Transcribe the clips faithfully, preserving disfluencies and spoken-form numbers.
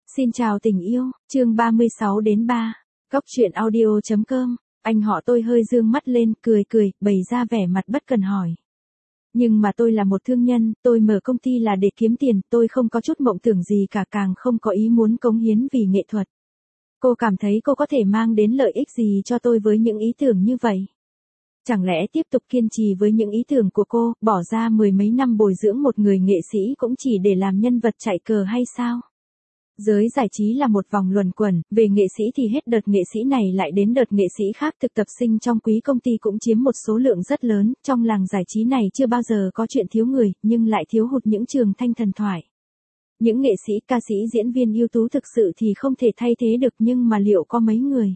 Xin chào tình yêu, chương ba mươi sáu đến ba. Góc truyện audio.com. Anh họ tôi hơi dương mắt lên, cười cười, bày ra vẻ mặt bất cần hỏi. Nhưng mà tôi là một thương nhân, tôi mở công ty là để kiếm tiền, tôi không có chút mộng tưởng gì cả, càng không có ý muốn cống hiến vì nghệ thuật. Cô cảm thấy cô có thể mang đến lợi ích gì cho tôi với những ý tưởng như vậy? Chẳng lẽ tiếp tục kiên trì với những ý tưởng của cô, bỏ ra mười mấy năm bồi dưỡng một người nghệ sĩ cũng chỉ để làm nhân vật chạy cờ hay sao? Giới giải trí là một vòng luẩn quẩn, về nghệ sĩ thì hết đợt nghệ sĩ này lại đến đợt nghệ sĩ khác, thực tập sinh trong quý công ty cũng chiếm một số lượng rất lớn, trong làng giải trí này chưa bao giờ có chuyện thiếu người, nhưng lại thiếu hụt những trường thanh thần thoại. Những nghệ sĩ, ca sĩ, diễn viên ưu tú thực sự thì không thể thay thế được, nhưng mà liệu có mấy người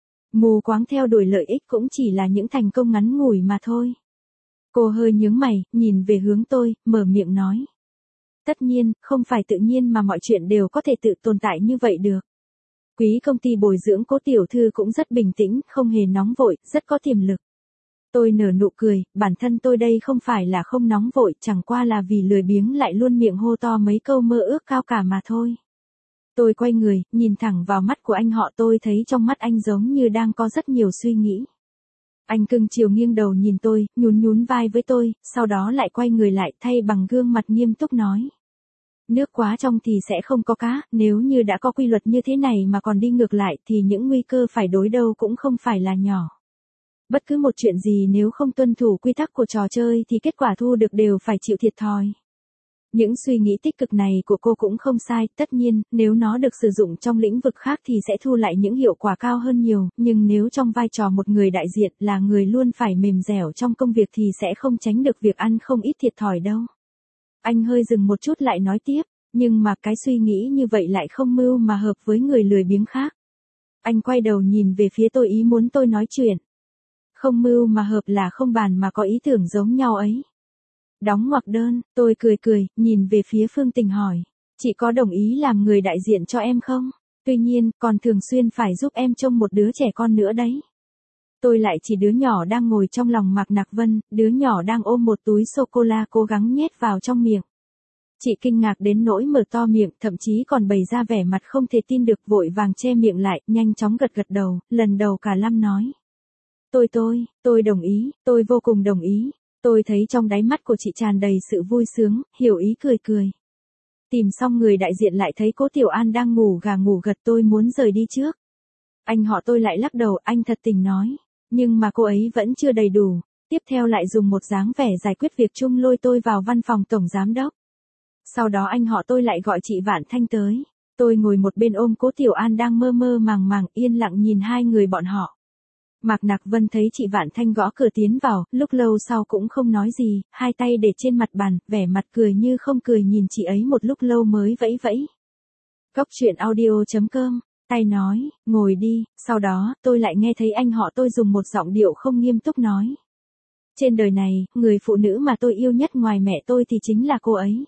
mù quáng theo đuổi lợi ích cũng chỉ là những thành công ngắn ngủi mà thôi. Cô hơi nhướng mày, nhìn về hướng tôi, mở miệng nói. Tất nhiên, không phải tự nhiên mà mọi chuyện đều có thể tự tồn tại như vậy được. Quý công ty bồi dưỡng Cố tiểu thư cũng rất bình tĩnh, không hề nóng vội, rất có tiềm lực. Tôi nở nụ cười, bản thân tôi đây không phải là không nóng vội, chẳng qua là vì lười biếng lại luôn miệng hô to mấy câu mơ ước cao cả mà thôi. Tôi quay người, nhìn thẳng vào mắt của anh họ, tôi thấy trong mắt anh giống như đang có rất nhiều suy nghĩ. Anh cưng chiều nghiêng đầu nhìn tôi, nhún nhún vai với tôi, sau đó lại quay người lại, thay bằng gương mặt nghiêm túc nói. Nước quá trong thì sẽ không có cá, nếu như đã có quy luật như thế này mà còn đi ngược lại thì những nguy cơ phải đối đầu cũng không phải là nhỏ. Bất cứ một chuyện gì nếu không tuân thủ quy tắc của trò chơi thì kết quả thu được đều phải chịu thiệt thòi. Những suy nghĩ tích cực này của cô cũng không sai, tất nhiên, nếu nó được sử dụng trong lĩnh vực khác thì sẽ thu lại những hiệu quả cao hơn nhiều, nhưng nếu trong vai trò một người đại diện là người luôn phải mềm dẻo trong công việc thì sẽ không tránh được việc ăn không ít thiệt thòi đâu. Anh hơi dừng một chút lại nói tiếp, nhưng mà cái suy nghĩ như vậy lại không mưu mà hợp với người lười biếng khác. Anh quay đầu nhìn về phía tôi, ý muốn tôi nói chuyện. Không mưu mà hợp là không bàn mà có ý tưởng giống nhau ấy. Đóng ngoặc đơn, tôi cười cười, nhìn về phía Phương Tình hỏi. Chị có đồng ý làm người đại diện cho em không? Tuy nhiên, còn thường xuyên phải giúp em trông một đứa trẻ con nữa đấy. Tôi lại chỉ đứa nhỏ đang ngồi trong lòng Mạc Nặc Vân, đứa nhỏ đang ôm một túi sô-cô-la cố gắng nhét vào trong miệng. Chị kinh ngạc đến nỗi mở to miệng, thậm chí còn bày ra vẻ mặt không thể tin được, vội vàng che miệng lại, nhanh chóng gật gật đầu, lần đầu cả năm nói. Tôi tôi, tôi đồng ý, tôi vô cùng đồng ý. Tôi thấy trong đáy mắt của chị tràn đầy sự vui sướng, hiểu ý cười cười. Tìm xong người đại diện lại thấy Cố Tiểu An đang ngủ gà ngủ gật, tôi muốn rời đi trước. Anh họ tôi lại lắc đầu, anh thật tình nói. Nhưng mà cô ấy vẫn chưa đầy đủ. Tiếp theo lại dùng một dáng vẻ giải quyết việc chung lôi tôi vào văn phòng tổng giám đốc. Sau đó anh họ tôi lại gọi chị Vạn Thanh tới. Tôi ngồi một bên ôm Cố Tiểu An đang mơ mơ màng màng, yên lặng nhìn hai người bọn họ. Mạc Nặc Vân thấy chị Vạn Thanh gõ cửa tiến vào, lúc lâu sau cũng không nói gì, hai tay để trên mặt bàn, vẻ mặt cười như không cười nhìn chị ấy một lúc lâu mới vẫy vẫy. Góc truyện audio.com, tay nói, ngồi đi, sau đó, tôi lại nghe thấy anh họ tôi dùng một giọng điệu không nghiêm túc nói. Trên đời này, người phụ nữ mà tôi yêu nhất ngoài mẹ tôi thì chính là cô ấy.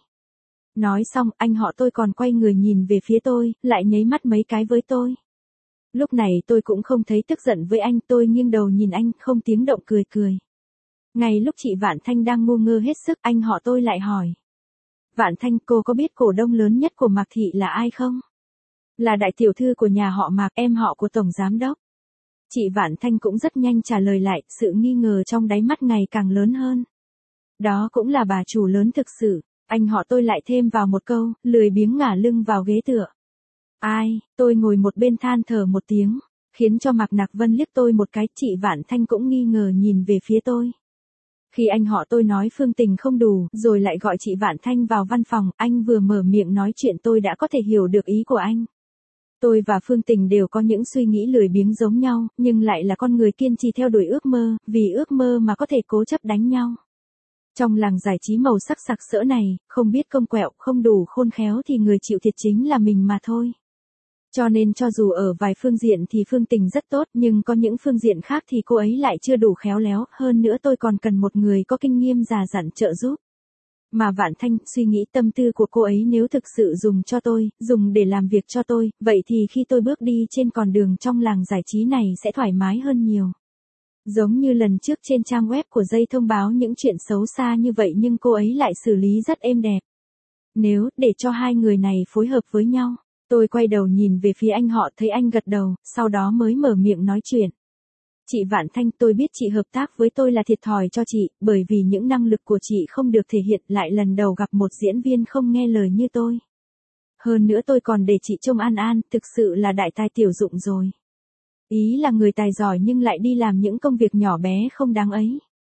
Nói xong, anh họ tôi còn quay người nhìn về phía tôi, lại nháy mắt mấy cái với tôi. Lúc này tôi cũng không thấy tức giận với anh, tôi nghiêng đầu nhìn anh, không tiếng động cười cười. Ngay lúc chị Vạn Thanh đang ngu ngơ hết sức, anh họ tôi lại hỏi. Vạn Thanh, cô có biết cổ đông lớn nhất của Mạc Thị là ai không? Là đại tiểu thư của nhà họ Mạc, em họ của tổng giám đốc. Chị Vạn Thanh cũng rất nhanh trả lời lại, sự nghi ngờ trong đáy mắt ngày càng lớn hơn. Đó cũng là bà chủ lớn thực sự. Anh họ tôi lại thêm vào một câu, lười biếng ngả lưng vào ghế tựa. Ai, tôi ngồi một bên than thở một tiếng, khiến cho Mạc Nặc Vân liếc tôi một cái, chị Vạn Thanh cũng nghi ngờ nhìn về phía tôi. Khi anh họ tôi nói Phương Tình không đủ, rồi lại gọi chị Vạn Thanh vào văn phòng, anh vừa mở miệng nói chuyện tôi đã có thể hiểu được ý của anh. Tôi và Phương Tình đều có những suy nghĩ lười biếng giống nhau, nhưng lại là con người kiên trì theo đuổi ước mơ, vì ước mơ mà có thể cố chấp đánh nhau. Trong làng giải trí màu sắc sặc sỡ này, không biết cong quẹo, không đủ khôn khéo thì người chịu thiệt chính là mình mà thôi. Cho nên cho dù ở vài phương diện thì Phương Tình rất tốt, nhưng có những phương diện khác thì cô ấy lại chưa đủ khéo léo, hơn nữa tôi còn cần một người có kinh nghiệm già dặn trợ giúp. Mà Vạn Thanh, suy nghĩ tâm tư của cô ấy nếu thực sự dùng cho tôi, dùng để làm việc cho tôi, vậy thì khi tôi bước đi trên con đường trong làng giải trí này sẽ thoải mái hơn nhiều. Giống như lần trước trên trang web của Dây thông báo những chuyện xấu xa như vậy nhưng cô ấy lại xử lý rất êm đẹp. Nếu để cho hai người này phối hợp với nhau, Tôi quay đầu nhìn về phía anh họ thấy anh gật đầu, sau đó mới mở miệng nói chuyện. Chị Vạn Thanh, tôi biết chị hợp tác với tôi là thiệt thòi cho chị, bởi vì những năng lực của chị không được thể hiện, lại lần đầu gặp một diễn viên không nghe lời như tôi. Hơn nữa tôi còn để chị trông An An, thực sự là đại tài tiểu dụng rồi. Ý là người tài giỏi nhưng lại đi làm những công việc nhỏ bé không đáng ấy.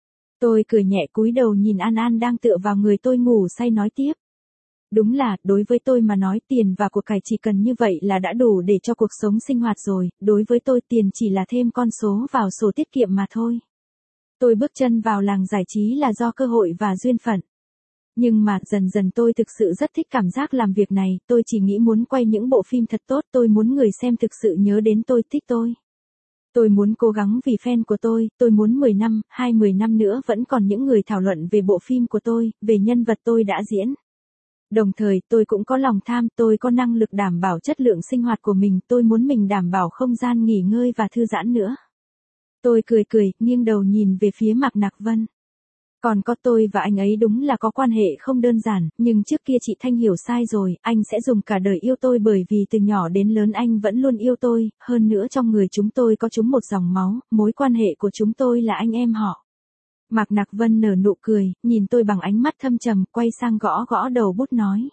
Tôi cười nhẹ cúi đầu nhìn An An đang tựa vào người tôi ngủ say nói tiếp. Đúng là, đối với tôi mà nói tiền và của cải chỉ cần như vậy là đã đủ để cho cuộc sống sinh hoạt rồi, đối với tôi tiền chỉ là thêm con số vào sổ tiết kiệm mà thôi. Tôi bước chân vào làng giải trí là do cơ hội và duyên phận. Nhưng mà dần dần tôi thực sự rất thích cảm giác làm việc này, tôi chỉ nghĩ muốn quay những bộ phim thật tốt, tôi muốn người xem thực sự nhớ đến tôi, thích tôi. Tôi muốn cố gắng vì fan của tôi, tôi muốn mười năm, hai mươi năm nữa vẫn còn những người thảo luận về bộ phim của tôi, về nhân vật tôi đã diễn. Đồng thời, tôi cũng có lòng tham, tôi có năng lực đảm bảo chất lượng sinh hoạt của mình, tôi muốn mình đảm bảo không gian nghỉ ngơi và thư giãn nữa. Tôi cười cười, nghiêng đầu nhìn về phía Mạc Nặc Vân. Còn có tôi và anh ấy đúng là có quan hệ không đơn giản, nhưng trước kia chị Thanh hiểu sai rồi, anh sẽ dùng cả đời yêu tôi bởi vì từ nhỏ đến lớn anh vẫn luôn yêu tôi, hơn nữa trong người chúng tôi có chúng một dòng máu, mối quan hệ của chúng tôi là anh em họ. Mạc Nặc Vân nở nụ cười, nhìn tôi bằng ánh mắt thâm trầm, quay sang gõ gõ đầu bút nói.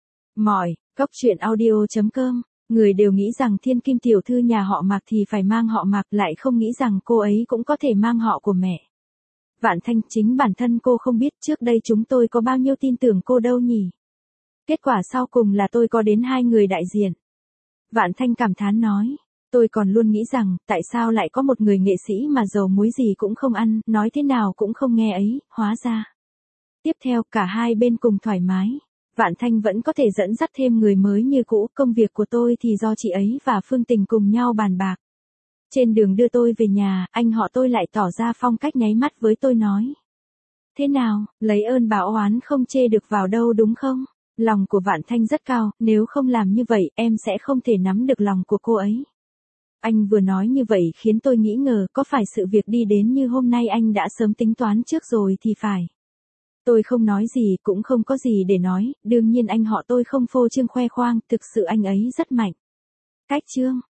Mỏi, cốc truyện audio chấm com, người đều nghĩ rằng thiên kim tiểu thư nhà họ Mạc thì phải mang họ Mạc, lại không nghĩ rằng cô ấy cũng có thể mang họ của mẹ. Vạn Thanh, chính bản thân cô không biết trước đây chúng tôi có bao nhiêu tin tưởng cô đâu nhỉ. Kết quả sau cùng là tôi có đến hai người đại diện. Vạn Thanh cảm thán nói. Tôi còn luôn nghĩ rằng, tại sao lại có một người nghệ sĩ mà dầu muối gì cũng không ăn, nói thế nào cũng không nghe ấy, hóa ra. Tiếp theo, cả hai bên cùng thoải mái. Vạn Thanh vẫn có thể dẫn dắt thêm người mới như cũ, công việc của tôi thì do chị ấy và Phương Tình cùng nhau bàn bạc. Trên đường đưa tôi về nhà, anh họ tôi lại tỏ ra phong cách nháy mắt với tôi nói. Thế nào, lấy ơn báo oán không chê được vào đâu đúng không? Lòng của Vạn Thanh rất cao, nếu không làm như vậy, em sẽ không thể nắm được lòng của cô ấy. Anh vừa nói như vậy khiến tôi nghĩ ngờ, có phải sự việc đi đến như hôm nay anh đã sớm tính toán trước rồi thì phải. Tôi không nói gì, cũng không có gì để nói, đương nhiên anh họ tôi không phô trương khoe khoang, thực sự anh ấy rất mạnh. Cách chương